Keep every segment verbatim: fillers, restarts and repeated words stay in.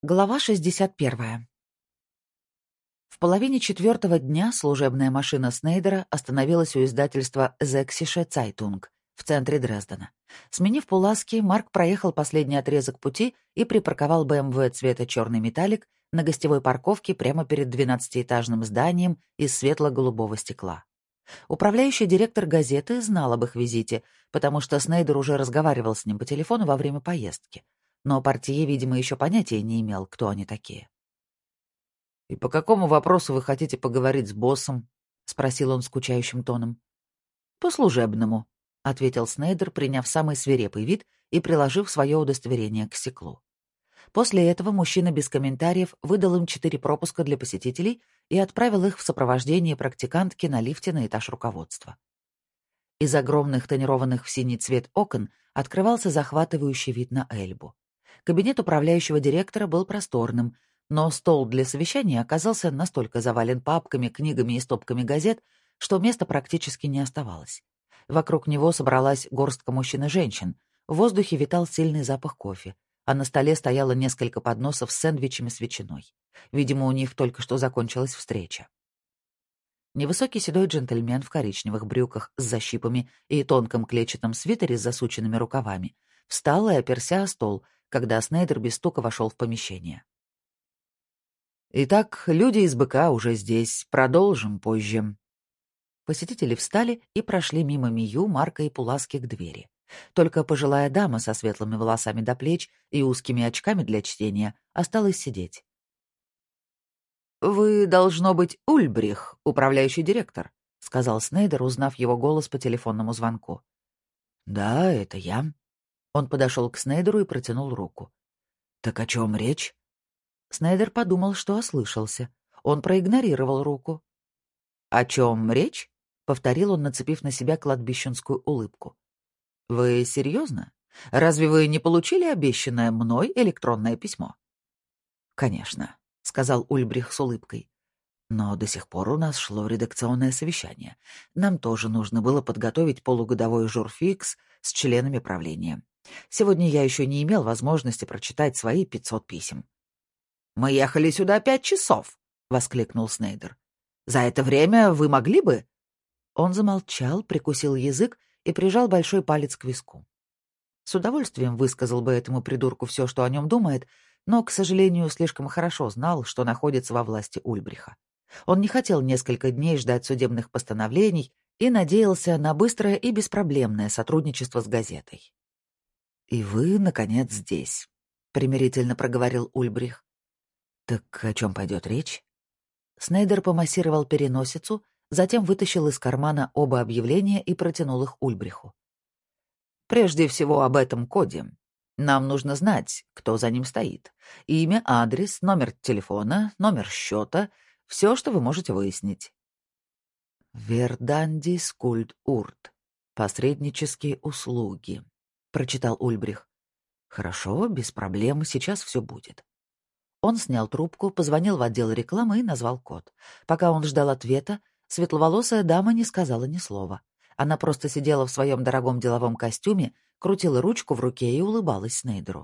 Глава шестьдесят первая. В половине четвертого дня служебная машина Снейдера остановилась у издательства «Sächsische Zeitung» в центре Дрездена. Сменив пуласки, Марк проехал последний отрезок пути и припарковал бэ эм вэ цвета черный металлик на гостевой парковке прямо перед двенадцатиэтажным зданием из светло-голубого стекла. Управляющий директор газеты знал об их визите, потому что Снейдер уже разговаривал с ним по телефону во время поездки. Но портье, видимо, еще понятия не имел, кто они такие. «И по какому вопросу вы хотите поговорить с боссом?» — спросил он скучающим тоном. «По служебному», — ответил Снейдер, приняв самый свирепый вид и приложив свое удостоверение к стеклу. После этого мужчина без комментариев выдал им четыре пропуска для посетителей и отправил их в сопровождении практикантки на лифте на этаж руководства. Из огромных тонированных в синий цвет окон открывался захватывающий вид на Эльбу. Кабинет управляющего директора был просторным, но стол для совещания оказался настолько завален папками, книгами и стопками газет, что места практически не оставалось. Вокруг него собралась горстка мужчин и женщин, в воздухе витал сильный запах кофе, а на столе стояло несколько подносов с сэндвичами с ветчиной. Видимо, у них только что закончилась встреча. Невысокий седой джентльмен в коричневых брюках с защипами и тонком клетчатом свитере с засученными рукавами встал и оперся о стол, когда Снейдер без стука вошел в помещение. «Итак, люди из БК уже здесь. Продолжим позже». Посетители встали и прошли мимо Мию, Марка и Пуласки к двери. Только пожилая дама со светлыми волосами до плеч и узкими очками для чтения осталась сидеть. «Вы, должно быть, Ульбрих, управляющий директор», — сказал Снейдер, узнав его голос по телефонному звонку. «Да, это я». Он подошел к Снейдеру и протянул руку. «Так о чем речь?» Снейдер подумал, что ослышался. Он проигнорировал руку. «О чем речь?» — повторил он, нацепив на себя кладбищенскую улыбку. «Вы серьезно? Разве вы не получили обещанное мной электронное письмо?» «Конечно», — сказал Ульбрих с улыбкой. «Но до сих пор у нас шло редакционное совещание. Нам тоже нужно было подготовить полугодовой журфикс с членами правления. Сегодня я еще не имел возможности прочитать свои пятьсот писем». «Мы ехали сюда пять часов», — воскликнул Снейдер. «За это время вы могли бы...» Он замолчал, прикусил язык и прижал большой палец к виску. С удовольствием высказал бы этому придурку все, что о нем думает, но, к сожалению, слишком хорошо знал, что находится во власти Ульбриха. Он не хотел несколько дней ждать судебных постановлений и надеялся на быстрое и беспроблемное сотрудничество с газетой. «И вы, наконец, здесь», — примирительно проговорил Ульбрих. «Так о чем пойдет речь?» Снейдер помассировал переносицу, затем вытащил из кармана оба объявления и протянул их Ульбриху. «Прежде всего об этом коде. Нам нужно знать, кто за ним стоит. Имя, адрес, номер телефона, номер счета — все, что вы можете выяснить». «Верданди Скульд Урт. Посреднические услуги», — прочитал Ульбрих. «Хорошо, без проблем, сейчас все будет». Он снял трубку, позвонил в отдел рекламы и назвал код. Пока он ждал ответа, светловолосая дама не сказала ни слова. Она просто сидела в своем дорогом деловом костюме, крутила ручку в руке и улыбалась Снейдеру.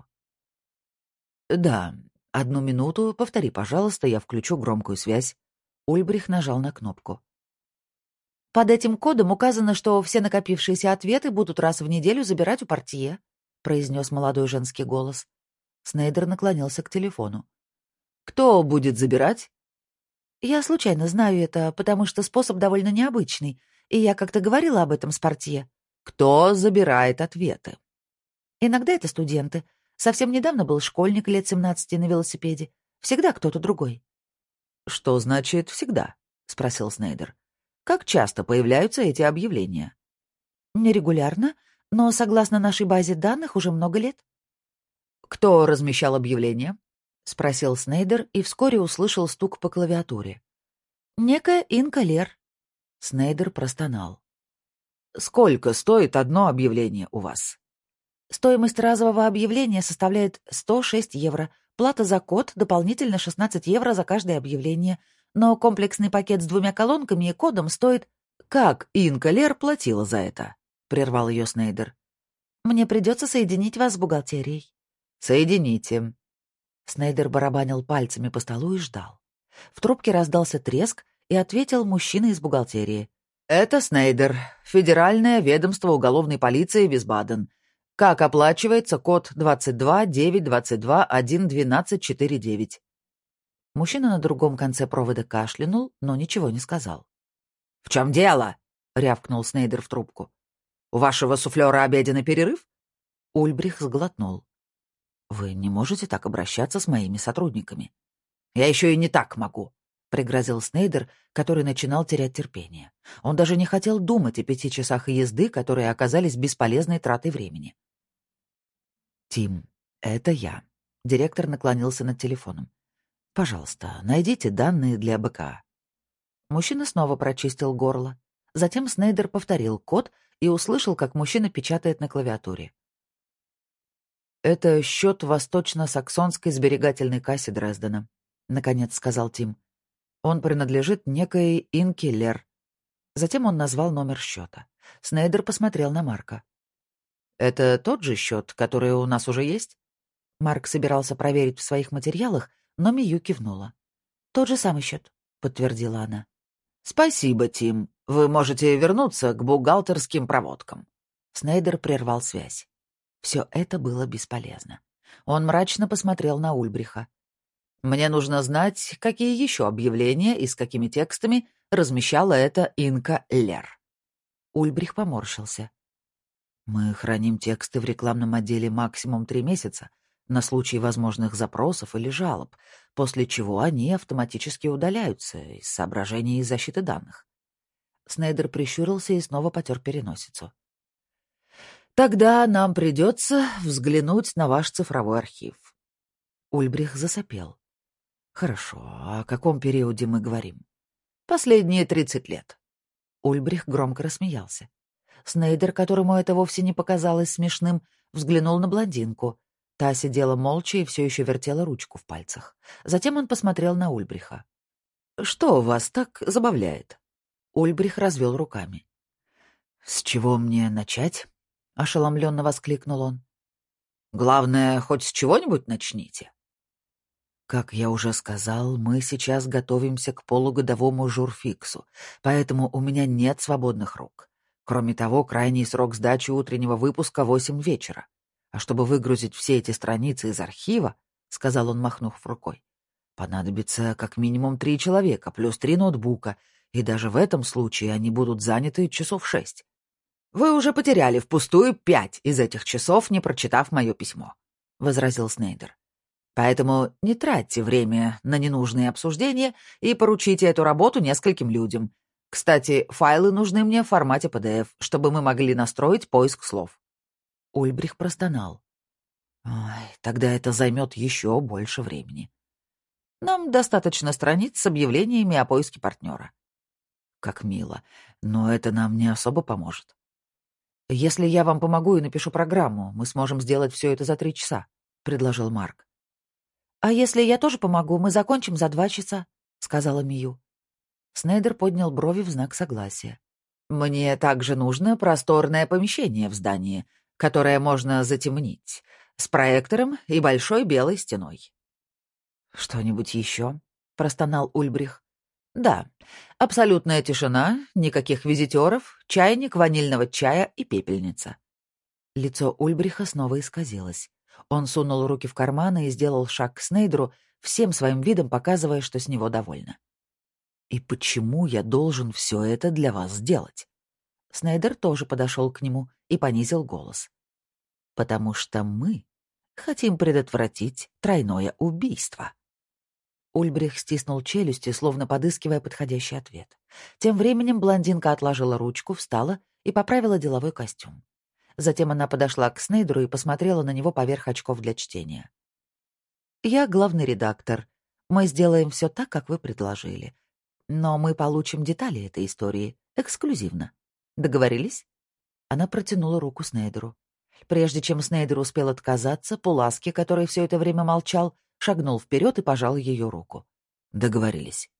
«Да, одну минуту, повтори, пожалуйста, я включу громкую связь». Ульбрих нажал на кнопку. «Под этим кодом указано, что все накопившиеся ответы будут раз в неделю забирать у портье», — произнес молодой женский голос. Снейдер наклонился к телефону. «Кто будет забирать?» «Я случайно знаю это, потому что способ довольно необычный, и я как-то говорила об этом с портье». «Кто забирает ответы?» «Иногда это студенты. Совсем недавно был школьник лет семнадцати на велосипеде. Всегда кто-то другой». «Что значит «всегда»?» — спросил Снейдер. «Как часто появляются эти объявления?» «Нерегулярно, но, согласно нашей базе данных, уже много лет». «Кто размещал объявления?» — спросил Снейдер и вскоре услышал стук по клавиатуре. «Некая Инка Лер». Снейдер простонал. «Сколько стоит одно объявление у вас?» «Стоимость разового объявления составляет сто шесть евро. Плата за код — дополнительно шестнадцать евро за каждое объявление. Но комплексный пакет с двумя колонками и кодом стоит...» «Как Инка Лер платила за это?» — прервал ее Снейдер. «Мне придется соединить вас с бухгалтерией». «Соедините». Снейдер барабанил пальцами по столу и ждал. В трубке раздался треск, и ответил мужчина из бухгалтерии. «Это Снейдер, Федеральное ведомство уголовной полиции Висбаден. Как оплачивается код двадцать два девять двадцать два один двенадцать четыре девять?» Мужчина на другом конце провода кашлянул, но ничего не сказал. «В чем дело?» — рявкнул Снейдер в трубку. «У вашего суфлера обеденный перерыв?» Ульбрих сглотнул. «Вы не можете так обращаться с моими сотрудниками». «Я еще и не так могу», — пригрозил Снейдер, который начинал терять терпение. Он даже не хотел думать о пяти часах езды, которые оказались бесполезной тратой времени. «Тим, это я». Директор наклонился над телефоном. «Пожалуйста, найдите данные для БК». Мужчина снова прочистил горло. Затем Снейдер повторил код и услышал, как мужчина печатает на клавиатуре. «Это счет Восточно-Саксонской сберегательной кассе Дрездена», — наконец сказал Тим. «Он принадлежит некой Инке Лер». Затем он назвал номер счета. Снейдер посмотрел на Марка. «Это тот же счет, который у нас уже есть?» Марк собирался проверить в своих материалах, но Мию кивнула. «Тот же самый счет», — подтвердила она. «Спасибо, Тим. Вы можете вернуться к бухгалтерским проводкам». Снейдер прервал связь. Все это было бесполезно. Он мрачно посмотрел на Ульбриха. «Мне нужно знать, какие еще объявления и с какими текстами размещала эта Инка Лер». Ульбрих поморщился. «Мы храним тексты в рекламном отделе максимум три месяца на случай возможных запросов или жалоб, после чего они автоматически удаляются из соображений защиты данных». Снейдер прищурился и снова потер переносицу. «Тогда нам придется взглянуть на ваш цифровой архив». Ульбрих засопел. «Хорошо, о каком периоде мы говорим?» «Последние тридцать лет». Ульбрих громко рассмеялся. Снейдер, которому это вовсе не показалось смешным, взглянул на блондинку. Та сидела молча и все еще вертела ручку в пальцах. Затем он посмотрел на Ульбриха. «Что вас так забавляет?» Ульбрих развел руками. «С чего мне начать?» — ошеломленно воскликнул он. «Главное, хоть с чего-нибудь начните». «Как я уже сказал, мы сейчас готовимся к полугодовому журфиксу, поэтому у меня нет свободных рук. Кроме того, крайний срок сдачи утреннего выпуска — восемь вечера. А чтобы выгрузить все эти страницы из архива, — сказал он, махнув рукой, — понадобится как минимум три человека, плюс три ноутбука, и даже в этом случае они будут заняты часов шесть. Вы уже потеряли впустую пять из этих часов, не прочитав мое письмо, — возразил Снейдер. Поэтому не тратьте время на ненужные обсуждения и поручите эту работу нескольким людям. Кстати, файлы нужны мне в формате пи ди эф, чтобы мы могли настроить поиск слов». Ульбрих простонал. «Ой, тогда это займет еще больше времени. Нам достаточно страниц с объявлениями о поиске партнера». «Как мило, но это нам не особо поможет». «Если я вам помогу и напишу программу, мы сможем сделать все это за три часа», — предложил Марк. «А если я тоже помогу, мы закончим за два часа», — сказала Мию. Снейдер поднял брови в знак согласия. «Мне также нужно просторное помещение в здании, которое можно затемнить, с проектором и большой белой стеной». «Что-нибудь еще?» — простонал Ульбрих. «Да, абсолютная тишина, никаких визитеров, чайник ванильного чая и пепельница». Лицо Ульбриха снова исказилось. Он сунул руки в карманы и сделал шаг к Снейдеру, всем своим видом показывая, что с него довольно. «И почему я должен все это для вас сделать?» Снейдер тоже подошел к нему и понизил голос. «Потому что мы хотим предотвратить тройное убийство». Ульбрих стиснул челюсти, словно подыскивая подходящий ответ. Тем временем блондинка отложила ручку, встала и поправила деловой костюм. Затем она подошла к Снейдеру и посмотрела на него поверх очков для чтения. «Я главный редактор. Мы сделаем все так, как вы предложили. Но мы получим детали этой истории эксклюзивно. Договорились?» Она протянула руку Снейдеру. Прежде чем Снейдер успел отказаться, Пуласки, который все это время молчал, шагнул вперед и пожал ее руку. «Договорились».